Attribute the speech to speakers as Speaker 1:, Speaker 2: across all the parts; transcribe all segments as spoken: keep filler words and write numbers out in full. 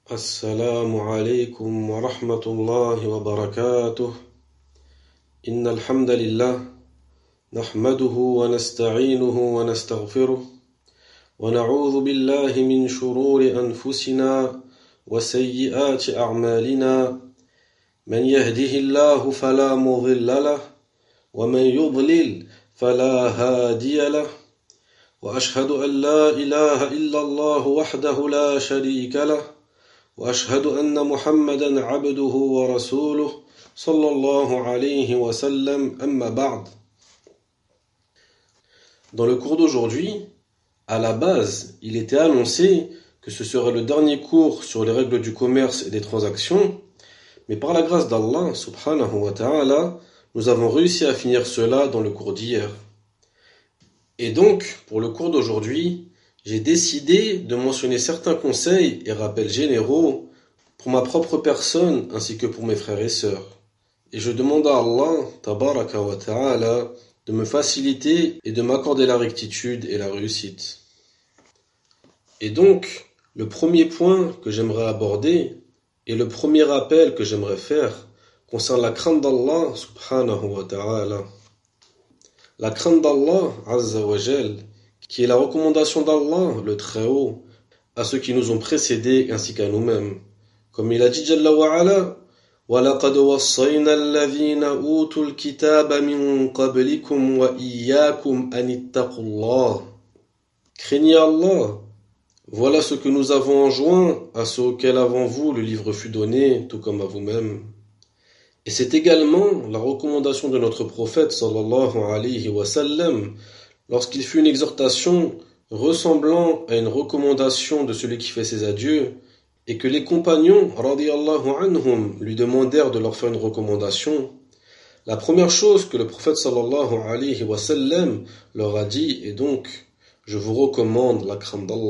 Speaker 1: السلام عليكم ورحمة الله وبركاته. إن الحمد لله نحمده ونستعينه ونستغفره ونعوذ بالله من شرور أنفسنا وسيئات أعمالنا. من يهده الله فلا مضل له ومن يضلل فلا هادي له وأشهد أن لا إله إلا الله وحده لا شريك له وأشهد أن محمدا عبده ورسوله صلى الله عليه وسلم أما بعد. Dans le cours d'aujourd'hui, à la base, il était annoncé que ce serait le dernier cours sur les règles du commerce et des transactions, mais par la grâce d'Allah subhanahu wa ta'ala, nous avons réussi à finir cela dans le cours d'hier. Et donc, pour le cours d'aujourd'hui, j'ai décidé de mentionner certains conseils et rappels généraux pour ma propre personne ainsi que pour mes frères et sœurs. Et je demande à Allah, tabaraka wa ta'ala, de me faciliter et de m'accorder la rectitude et la réussite. Et donc, le premier point que j'aimerais aborder et le premier rappel que j'aimerais faire concerne la crainte d'Allah subhanahu wa ta'ala. La crainte d'Allah azza wa jal, qui est la recommandation d'Allah, le Très-Haut, à ceux qui nous ont précédés ainsi qu'à nous-mêmes. Comme il a dit Jalla wa ala, وَلَقَدْ وَصَّيْنَا الَّذِينَ أُوتُوا الْكِتَابَ مِنْ قَبْلِكُمْ وَإِيَّاكُمْ أَنِ اتَّقُوا اللَّهَ. Craignez Allah. Voilà ce que nous avons enjoint à ceux auxquels avant vous le livre fut donné, tout comme à vous-même. Et c'est également la recommandation de notre prophète sallallahu alayhi wa sallam lorsqu'il fit une exhortation ressemblant à une recommandation de celui qui fait ses adieux et que les compagnons radiyallahu anhum lui demandèrent de leur faire une recommandation. La première chose que le prophète sallallahu alayhi wa sallam leur a dit est donc « Je vous recommande la crainte d'Allah ».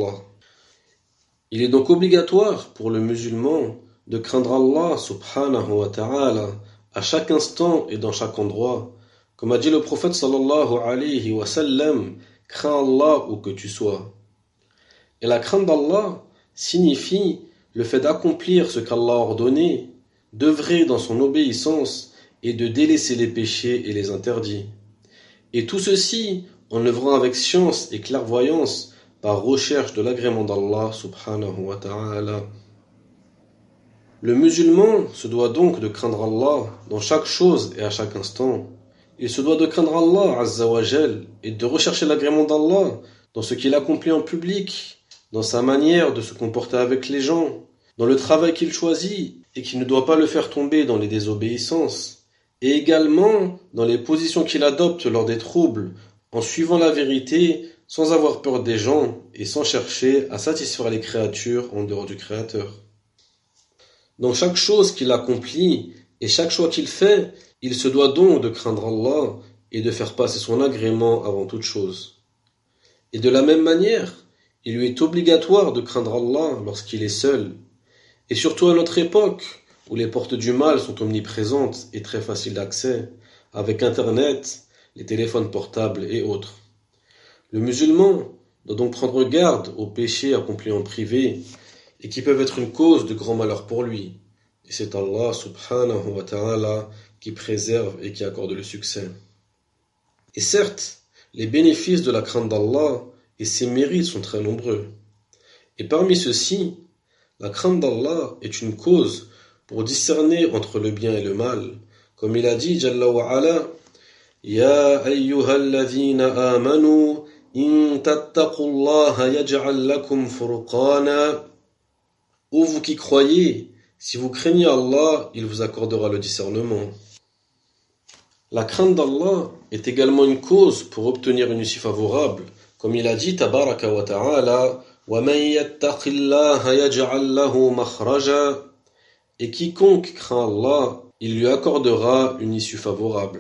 Speaker 1: Il est donc obligatoire pour le musulman de craindre Allah subhanahu wa ta'ala à chaque instant et dans chaque endroit. Comme a dit le prophète sallallahu alayhi wa sallam, crains Allah où que tu sois. Et la crainte d'Allah signifie le fait d'accomplir ce qu'Allah a ordonné, d'œuvrer dans son obéissance et de délaisser les péchés et les interdits. Et tout ceci en œuvrant avec science et clairvoyance par recherche de l'agrément d'Allah subhanahu wa ta'ala. Le musulman se doit donc de craindre Allah dans chaque chose et à chaque instant. Il se doit de craindre Allah azza wa jal et de rechercher l'agrément d'Allah dans ce qu'il accomplit en public, dans sa manière de se comporter avec les gens, dans le travail qu'il choisit et qui ne doit pas le faire tomber dans les désobéissances, et également dans les positions qu'il adopte lors des troubles, en suivant la vérité sans avoir peur des gens et sans chercher à satisfaire les créatures en dehors du Créateur. Dans chaque chose qu'il accomplit et chaque choix qu'il fait, il se doit donc de craindre Allah et de faire passer son agrément avant toute chose. Et de la même manière, il lui est obligatoire de craindre Allah lorsqu'il est seul, et surtout à notre époque, où les portes du mal sont omniprésentes et très faciles d'accès, avec Internet, les téléphones portables et autres. Le musulman doit donc prendre garde aux péchés accomplis en privé, et qui peuvent être une cause de grand malheur pour lui. Et c'est Allah subhanahu wa ta'ala qui préserve et qui accorde le succès. Et certes, les bénéfices de la crainte d'Allah et ses mérites sont très nombreux. Et parmi ceux-ci, la crainte d'Allah est une cause pour discerner entre le bien et le mal. Comme il a dit, Jalla wa ala, Ya ayyuhalladhina amanu, in tattaqullaha yaj'al lakum furqana. Ô vous qui croyez, si vous craignez Allah, il vous accordera le discernement. La crainte d'Allah est également une cause pour obtenir une issue favorable, comme il a dit tabaraka wa ta'ala, وَمَن يَتَّقِ اللَّهَ يَجْعَل لَّهُ مَخْرَجًا. Et quiconque craint Allah, il lui accordera une issue favorable.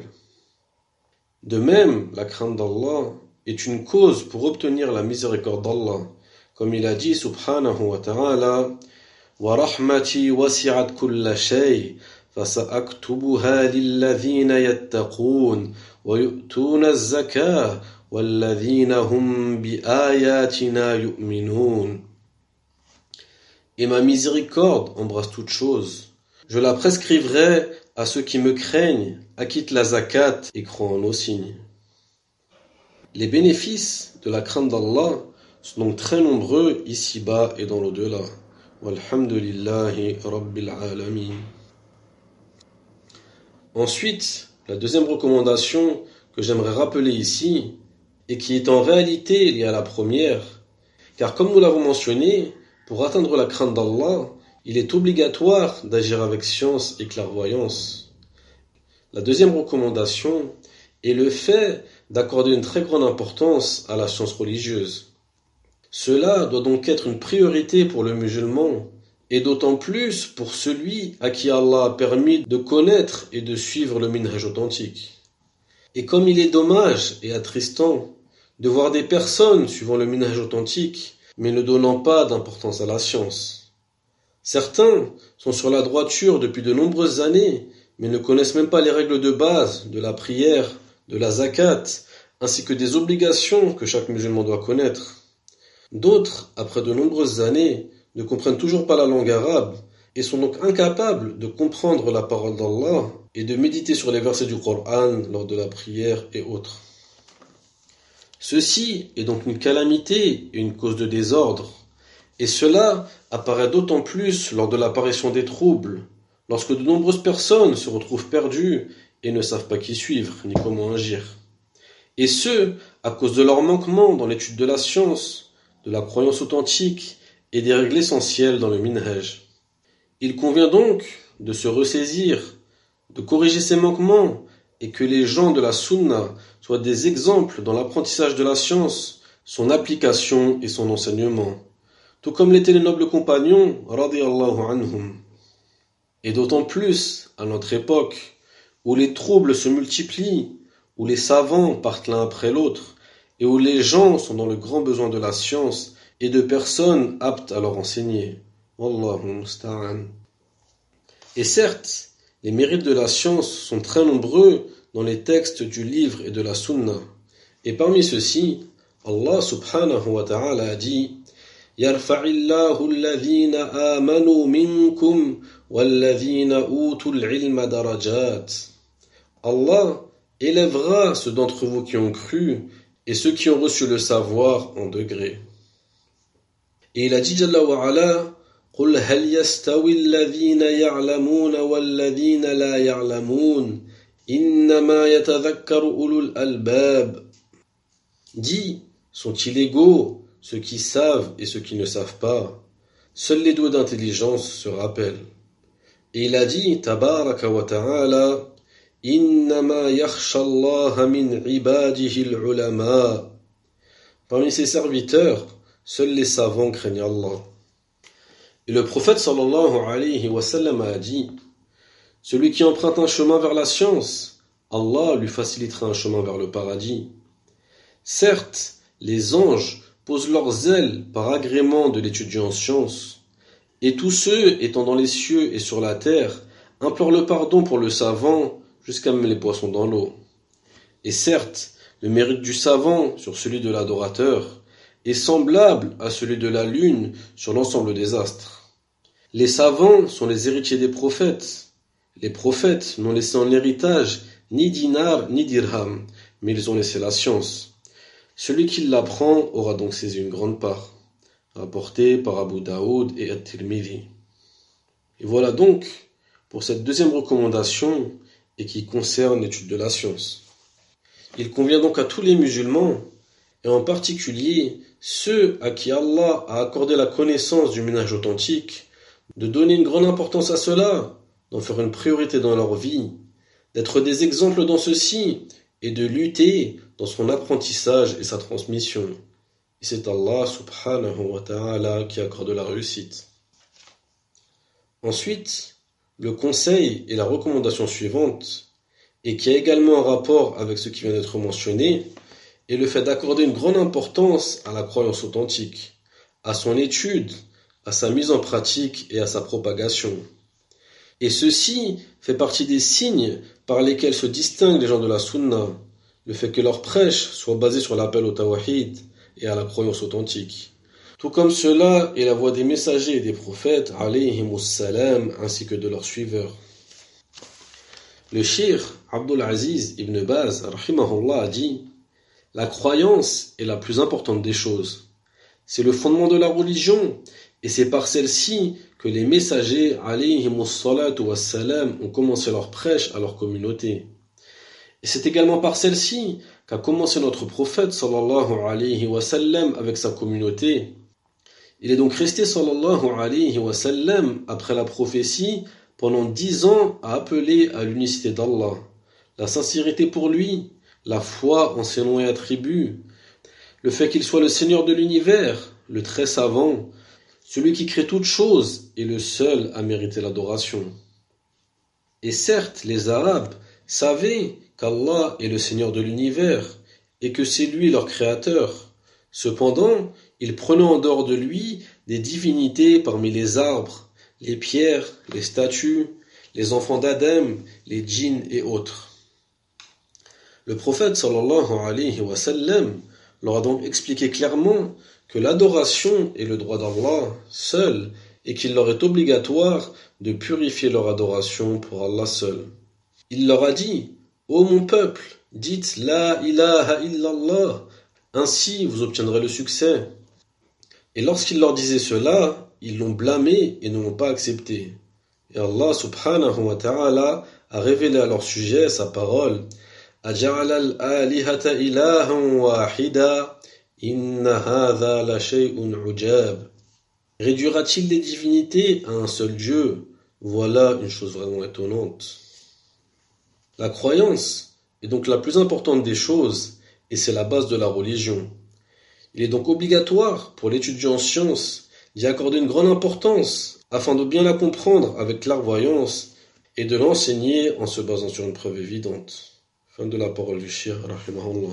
Speaker 1: De même, la crainte d'Allah est une cause pour obtenir la miséricorde d'Allah, comme il a dit subhanahu wa ta'ala, وَرَحْمَتِي وَسِعَتْ كُلَّ شَيْءٍ فَسَأَكْتُبُهَا لِلَّذِينَ يَتَّقُونَ وَيُؤْتُونَ الزَّكَاةَ وَالَّذِينَ هُمْ بِآيَاتِنَا يُؤْمِنُونَ. et ma miséricorde embrasse toute chose. Je la prescrivrai à ceux qui me craignent, acquittent la zakat et croient en nos signes. Les bénéfices de la crainte d'Allah sont donc très nombreux ici-bas et dans l'au-delà. Walhamdulillahi Rabbil Alamin. Ensuite, la deuxième recommandation que j'aimerais rappeler ici, et qui est en réalité liée à la première, car comme nous l'avons mentionné, pour atteindre la crainte d'Allah, il est obligatoire d'agir avec science et clairvoyance. La deuxième recommandation est le fait d'accorder une très grande importance à la science religieuse. Cela doit donc être une priorité pour le musulman, et d'autant plus pour celui à qui Allah a permis de connaître et de suivre le minhaj authentique. Et comme il est dommage et attristant de voir des personnes suivant le minhaj authentique, mais ne donnant pas d'importance à la science. Certains sont sur la droiture depuis de nombreuses années, mais ne connaissent même pas les règles de base de la prière, de la zakat, ainsi que des obligations que chaque musulman doit connaître. D'autres, après de nombreuses années, ne comprennent toujours pas la langue arabe et sont donc incapables de comprendre la parole d'Allah et de méditer sur les versets du Coran lors de la prière et autres. Ceci est donc une calamité et une cause de désordre, et cela apparaît d'autant plus lors de l'apparition des troubles, lorsque de nombreuses personnes se retrouvent perdues et ne savent pas qui suivre ni comment agir. Et ce, à cause de leur manquement dans l'étude de la science, de la croyance authentique et des règles essentielles dans le minhaj. Il convient donc de se ressaisir, de corriger ces manquements et que les gens de la sunna soient des exemples dans l'apprentissage de la science, son application et son enseignement, tout comme l'étaient les nobles compagnons, radiyallahu anhum. Et d'autant plus à notre époque, où les troubles se multiplient, où les savants partent l'un après l'autre, et où les gens sont dans le grand besoin de la science et de personnes aptes à leur enseigner. Wallahu musta'an. Et certes, les mérites de la science sont très nombreux dans les textes du livre et de la sunna. Et parmi ceux-ci, Allah subhanahu wa ta'ala a dit يَرْفَعِ اللَّهُ الَّذِينَ آمَنُوا مِنْكُمْ وَالَّذِينَ أُوتُوا الْعِلْمَ دَرَجَاتٍ. Allah élèvera ceux d'entre vous qui ont cru et ceux qui ont reçu le savoir en degrés. Et il a dit Jalla wa ala قُلْ هَلْ يَسْتَوِي الَّذِينَ يَعْلَمُونَ وَالَّذِينَ لَا يَعْلَمُونَ إِنَّمَا يَتَذَكَّرُ أُولُو الْأَلْبَابِ. Dis, sont-ils égaux, ceux qui savent et ceux qui ne savent pas? Seuls les doués d'intelligence se rappellent. Et il a dit, Tabaraka wa ta'ala, إِنَّمَا يَخْشَى اللَّهَ مِنْ عِبَادِهِ الْعُلَمَاءِ. Parmi ses serviteurs, seuls les savants craignent Allah. Et le prophète sallallahu alayhi wa sallam a dit, celui qui emprunte un chemin vers la science, Allah lui facilitera un chemin vers le paradis. Certes, les anges posent leurs ailes par agrément de l'étudiant en science, et tous ceux étant dans les cieux et sur la terre implorent le pardon pour le savant, jusqu'à même les poissons dans l'eau. Et certes, le mérite du savant sur celui de l'adorateur est semblable à celui de la lune sur l'ensemble des astres. Les savants sont les héritiers des prophètes. Les prophètes n'ont laissé en héritage ni dinar ni dirham, mais ils ont laissé la science. Celui qui l'apprend aura donc saisi une grande part, rapporté par Abu Daoud et At-Tirmidhi. Et voilà donc pour cette deuxième recommandation et qui concerne l'étude de la science. Il convient donc à tous les musulmans, et en particulier ceux à qui Allah a accordé la connaissance du minhaj authentique, de donner une grande importance à cela, d'en faire une priorité dans leur vie, d'être des exemples dans ceci, et de lutter dans son apprentissage et sa transmission. Et c'est Allah subhanahu wa ta'ala qui accorde la réussite. Ensuite, le conseil et la recommandation suivante, et qui a également un rapport avec ce qui vient d'être mentionné, est le fait d'accorder une grande importance à la croyance authentique, à son étude, à sa mise en pratique et à sa propagation. Et ceci fait partie des signes par lesquels se distinguent les gens de la sunna, le fait que leur prêche soit basée sur l'appel au tawhid et à la croyance authentique. Tout comme cela est la voie des messagers et des prophètes, alayhimus salam, ainsi que de leurs suiveurs. Le cheikh Abdul Aziz ibn Baz, rahimahullah, a dit « La croyance est la plus importante des choses. C'est le fondement de la religion, et c'est par celle-ci que les messagers, alayhimus salatu wassalam, ont commencé leur prêche à leur communauté. Et c'est également par celle-ci qu'a commencé notre prophète, sallallahu alayhi wa sallam, avec sa communauté. Il est donc resté, sallallahu alayhi wa sallam, après la prophétie, pendant dix ans à appeler à l'unicité d'Allah, la sincérité pour lui, la foi en ses noms et attributs, le fait qu'il soit le Seigneur de l'univers, le très savant, celui qui crée toutes choses et le seul à mériter l'adoration. Et certes, les Arabes savaient qu'Allah est le Seigneur de l'univers et que c'est lui leur créateur. Cependant, ils prenaient en dehors de lui des divinités parmi les arbres, les pierres, les statues, les enfants d'Adam, les djinns et autres. Le prophète sallallahu alayhi wa sallam leur a donc expliqué clairement que l'adoration est le droit d'Allah seul et qu'il leur est obligatoire de purifier leur adoration pour Allah seul. Il leur a dit « Ô mon peuple, dites La ilaha illallah, ainsi vous obtiendrez le succès. » Et lorsqu'il leur disait cela, ils l'ont blâmé et ne l'ont pas accepté. Et Allah subhanahu wa ta'ala a révélé à leur sujet sa parole « Aja'ala al-alihata ilahan wahida, inna hadha la shay'un ujab. » Réduira-t-il les divinités à un seul Dieu? Voilà une chose vraiment étonnante. La croyance est donc la plus importante des choses et c'est la base de la religion. Il est donc obligatoire pour l'étudiant en sciences d'y accorder une grande importance afin de bien la comprendre avec clairvoyance et de l'enseigner en se basant sur une preuve évidente. Fin de la parole du cheikh, rahimahullah.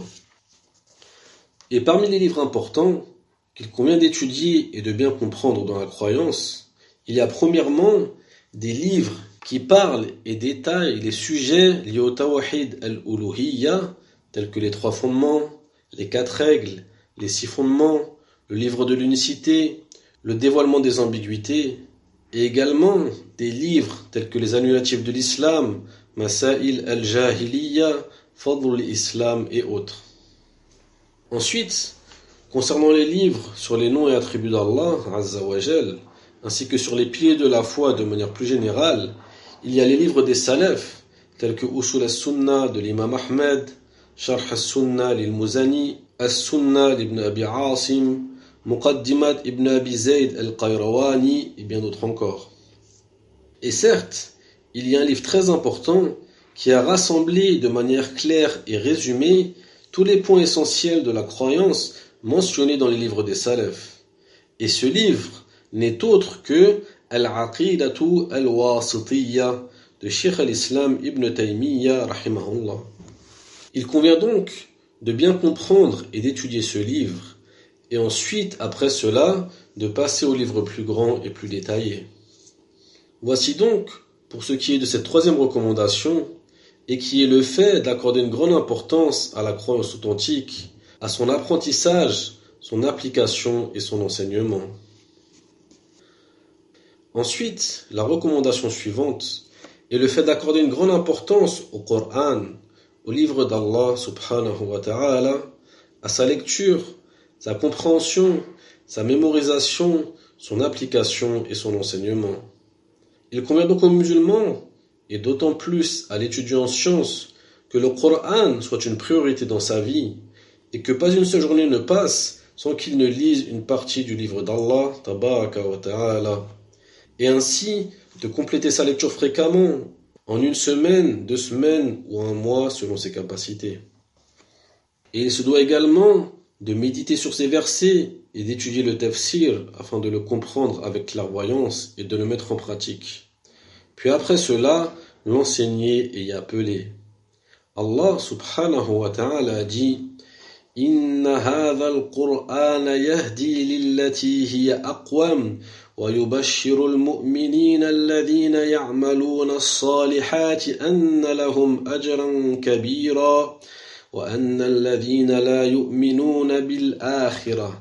Speaker 1: Et parmi les livres importants qu'il convient d'étudier et de bien comprendre dans la croyance, il y a premièrement des livres qui parlent et détaillent les sujets liés au tawhid al-uluhiyya, tels que les trois fondements, les quatre règles, les six fondements, le livre de l'unicité, le dévoilement des ambiguïtés, et également des livres tels que les annulatifs de l'islam, Masail al-Jahiliya, Fadl al-Islam et autres. Ensuite, concernant les livres sur les noms et attributs d'Allah, Azza wa Jal, ainsi que sur les piliers de la foi de manière plus générale, il y a les livres des salafs, tels que Usul as-Sunnah de l'imam Ahmed, Sharh as-Sunnah lil-Muzani, As-Sunnah d'Ibn Abi Asim, Muqaddimat Ibn Abi Zayd al-Qayrawani et bien d'autres encore. Et certes, il y a un livre très important qui a rassemblé de manière claire et résumée tous les points essentiels de la croyance mentionnés dans les livres des salafs. Et ce livre n'est autre que Al-Aqidatu al-Wasitiyya de Cheikh al-Islam Ibn Taymiyyah rahimahullah. Il convient donc de bien comprendre et d'étudier ce livre, et ensuite, après cela, de passer au livre plus grand et plus détaillé. Voici donc, pour ce qui est de cette troisième recommandation, et qui est le fait d'accorder une grande importance à la croyance authentique, à son apprentissage, son application et son enseignement. Ensuite, la recommandation suivante est le fait d'accorder une grande importance au Coran, au livre d'Allah subhanahu wa ta'ala, à sa lecture, sa compréhension, sa mémorisation, son application et son enseignement. Il convient donc aux musulmans, et d'autant plus à l'étudiant en sciences, que le Coran soit une priorité dans sa vie, et que pas une seule journée ne passe sans qu'il ne lise une partie du livre d'Allah, tabaraka wa ta'ala, et ainsi de compléter sa lecture fréquemment, en une semaine, deux semaines ou un mois selon ses capacités. Et il se doit également de méditer sur ces versets et d'étudier le tafsir afin de le comprendre avec clairvoyance et de le mettre en pratique. Puis après cela, l'enseigner et y appeler. Allah subhanahu wa ta'ala a dit « Inna hadha al-Qur'ana yahdi lillati hiya aqwam wa yubashshiru al-mu'minina alladhina ya'maluna as-salihati anna lahum ajran kabira wa anna alladhina la yu'minuna bil-akhirah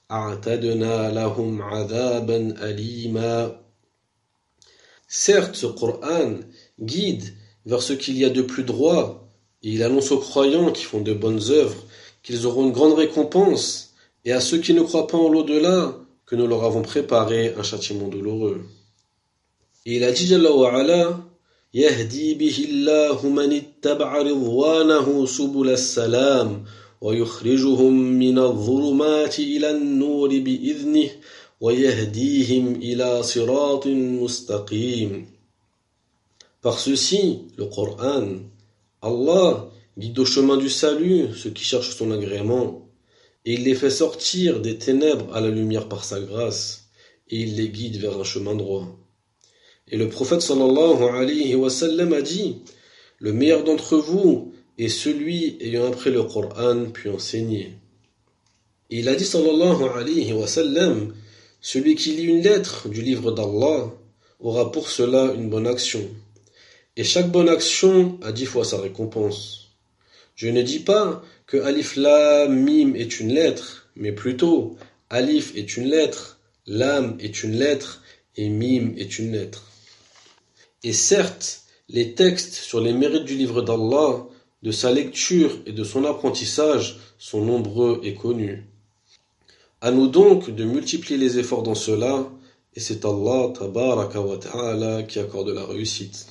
Speaker 1: أعتدنا لهم عذابا أليما. Certes, ce Coran guide vers ce qu'il y a de plus droit, et il annonce aux croyants qui font de bonnes œuvres qu'ils auront une grande récompense, et à ceux qui ne croient pas en l'au-delà, que nous leur avons préparé un châtiment douloureux. Et il a dit Jalla wa ala, يهدي به الله من اتبع رضوانه سبل السلام ويخرجهم من الظلمات إلى النور بإذنه ويهديهم إلى صراط مستقيم. Par ceci, le Coran, Allah guide au chemin du salut ceux qui cherchent son agrément, et il les fait sortir des ténèbres à la lumière par sa grâce, et il les guide vers un chemin droit. Et le prophète sallallahu alayhi wa sallam a dit, le meilleur d'entre vous est celui ayant appris le Coran puis enseigné. Et il a dit sallallahu alayhi wa sallam, celui qui lit une lettre du livre d'Allah aura pour cela une bonne action. Et chaque bonne action a dix fois sa récompense. Je ne dis pas que Alif Lam Mim est une lettre, mais plutôt Alif est une lettre, Lam est une lettre et Mim est une lettre. Et certes, les textes sur les mérites du livre d'Allah, de sa lecture et de son apprentissage sont nombreux et connus. À nous donc de multiplier les efforts dans cela, et c'est Allah tabaraka wa ta'ala qui accorde la réussite.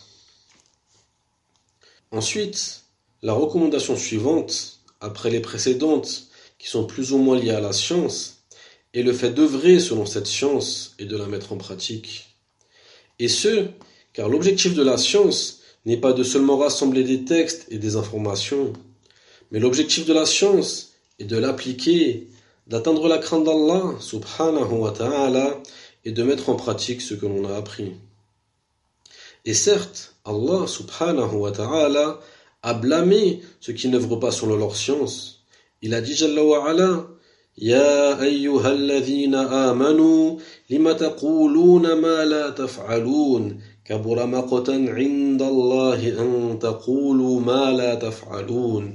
Speaker 1: Ensuite, la recommandation suivante, après les précédentes, qui sont plus ou moins liées à la science, est le fait d'œuvrer selon cette science et de la mettre en pratique. Et ce, car l'objectif de la science n'est pas de seulement rassembler des textes et des informations, mais l'objectif de la science est de l'appliquer, d'atteindre la crainte d'Allah subhanahu wa ta'ala et de mettre en pratique ce que l'on a appris. Et certes, Allah subhanahu wa ta'ala a blâmé ceux qui n'œuvrent pas selon leur science. Il a dit Jalla wa ala, Ya ayyuhalladhina amanu lima taquluna ma la taf'alun kabura maqtan 'inda Allahi an taqulu ma la taf'alun.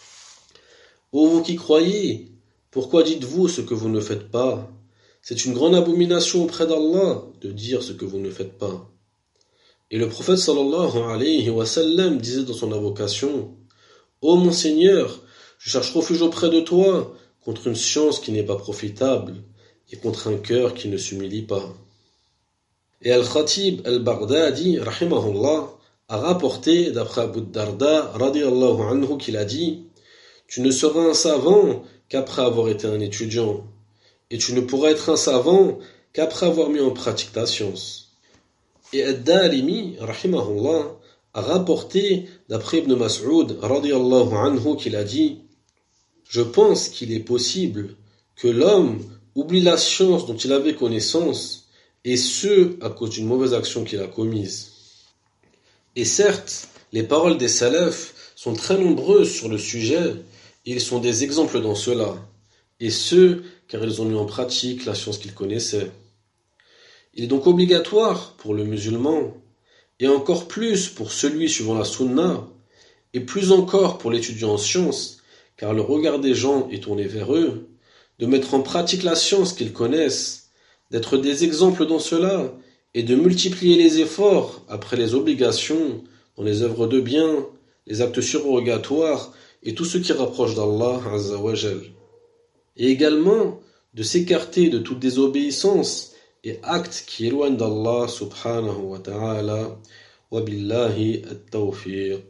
Speaker 1: Ô vous qui croyez, pourquoi dites-vous ce que vous ne faites pas? C'est une grande abomination auprès d'Allah de dire ce que vous ne faites pas. Et le prophète sallallahu alayhi wa sallam disait dans son invocation, Ô mon Seigneur, je cherche refuge auprès de toi contre une science qui n'est pas profitable et contre un cœur qui ne s'humilie pas. Et Al-Khatib al-Baghdadi, rahimahullah, a rapporté d'après Abu Darda, radiyallahu anhu, qu'il a dit, tu ne seras un savant qu'après avoir été un étudiant, et tu ne pourras être un savant qu'après avoir mis en pratique ta science. Et Ad-Dalimi, rahimahullah, a rapporté d'après Ibn Mas'ud, radiyallahu anhu, qu'il a dit, je pense qu'il est possible que l'homme oublie la science dont il avait connaissance, et ce, à cause d'une mauvaise action qu'il a commise. Et certes, les paroles des salafs sont très nombreuses sur le sujet, et ils sont des exemples dans cela, et ce, car ils ont mis en pratique la science qu'ils connaissaient. Il est donc obligatoire pour le musulman, et encore plus pour celui suivant la sunna, et plus encore pour l'étudiant en sciences, car le regard des gens est tourné vers eux, de mettre en pratique la science qu'ils connaissent, d'être des exemples dans cela, et de multiplier les efforts après les obligations, dans les œuvres de bien, les actes surrogatoires, et tout ce qui rapproche d'Allah Azza wa Jal. Et également, de s'écarter de toute désobéissance, et actes qui éloignent d'Allah subhanahu wa ta'ala, wa billahi at-tawfiq.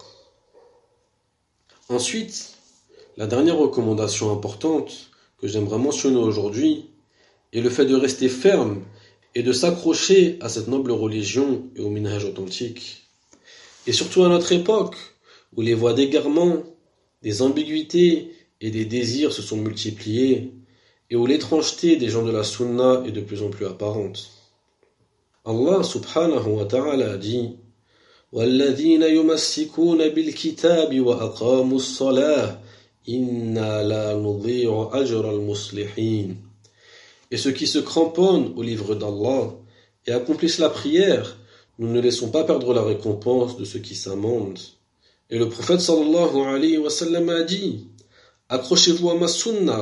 Speaker 1: Ensuite, la dernière recommandation importante que j'aimerais mentionner aujourd'hui est le fait de rester ferme et de s'accrocher à cette noble religion et au minhaj authentique. Et surtout à notre époque, où les voies d'égarement, des ambiguïtés et des désirs se sont multipliés, et où l'étrangeté des gens de la sunna est de plus en plus apparente. Allah subhanahu wa ta'ala a dit وَالَّذِينَ يُمَسِّكُونَ بِالْكِتَابِ وَأَقَامُوا الصَّلَاةَ إِنَّا لَا نُضِيعُ أَجْرَ الْمُصْلِحِينَ. Et ceux qui se cramponnent au livre d'Allah et accomplissent la prière, nous ne laissons pas perdre la récompense de ceux qui s'amendent. Et le prophète sallallahu alayhi wa sallam a dit, accrochez-vous à ma sunna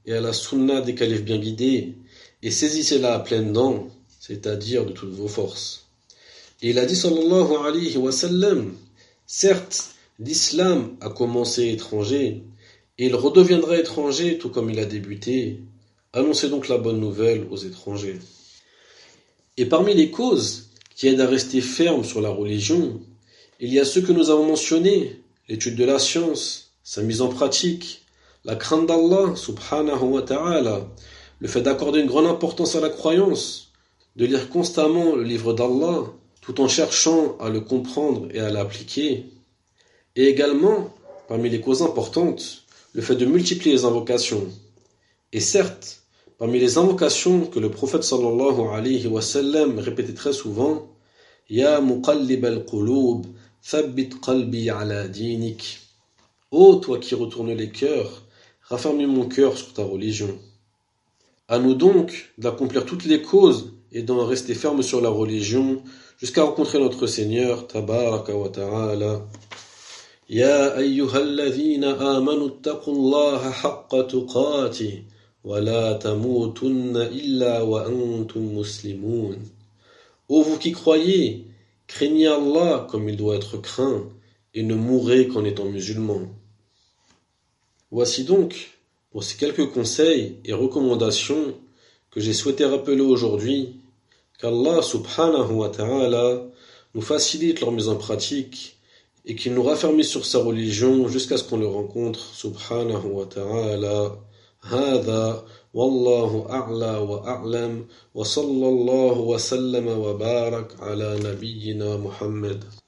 Speaker 1: et à la sunna des califes bien guidés, et saisissez-la à pleines dents, c'est-à-dire de toutes vos forces. Et il a dit sallallahu alayhi wa sallam, certes, l'islam a commencé étranger, et il redeviendra étranger tout comme il a débuté. Annoncez donc la bonne nouvelle aux étrangers. Et parmi les causes qui aident à rester ferme sur la religion, il y a ceux que nous avons mentionnés, l'étude de la science, sa mise en pratique, la crainte d'Allah subhanahu wa ta'ala, le fait d'accorder une grande importance à la croyance, de lire constamment le livre d'Allah, tout en cherchant à le comprendre et à l'appliquer, et également, parmi les causes importantes, le fait de multiplier les invocations. Et certes, parmi les invocations que le prophète sallallahu alayhi wa sallam répétait très souvent, « Ya muqallib al-qulub, thabbit qalbi ala dinik » Ô toi qui retournes les cœurs, raffermis mon cœur sur ta religion. À nous donc d'accomplir toutes les causes et d'en rester ferme sur la religion jusqu'à rencontrer notre Seigneur, tabaraka wa ta'ala. Ya ayyuhalladhina amanu ittaqullaha haqqa tuqatih wa la tamutunna illa wa antum muslimun. Ô vous qui croyez, craignez Allah comme il doit être craint et ne mourrez qu'en étant musulmans. Voici donc, pour ces quelques conseils et recommandations que j'ai souhaité rappeler aujourd'hui, qu'Allah subhanahu wa ta'ala nous facilite leur mise en pratique et qu'il nous raffermisse sur sa religion jusqu'à ce qu'on le rencontre, subhanahu wa ta'ala. هذا والله أعلى وأعلم وصلى الله وسلم وبارك على نبينا محمد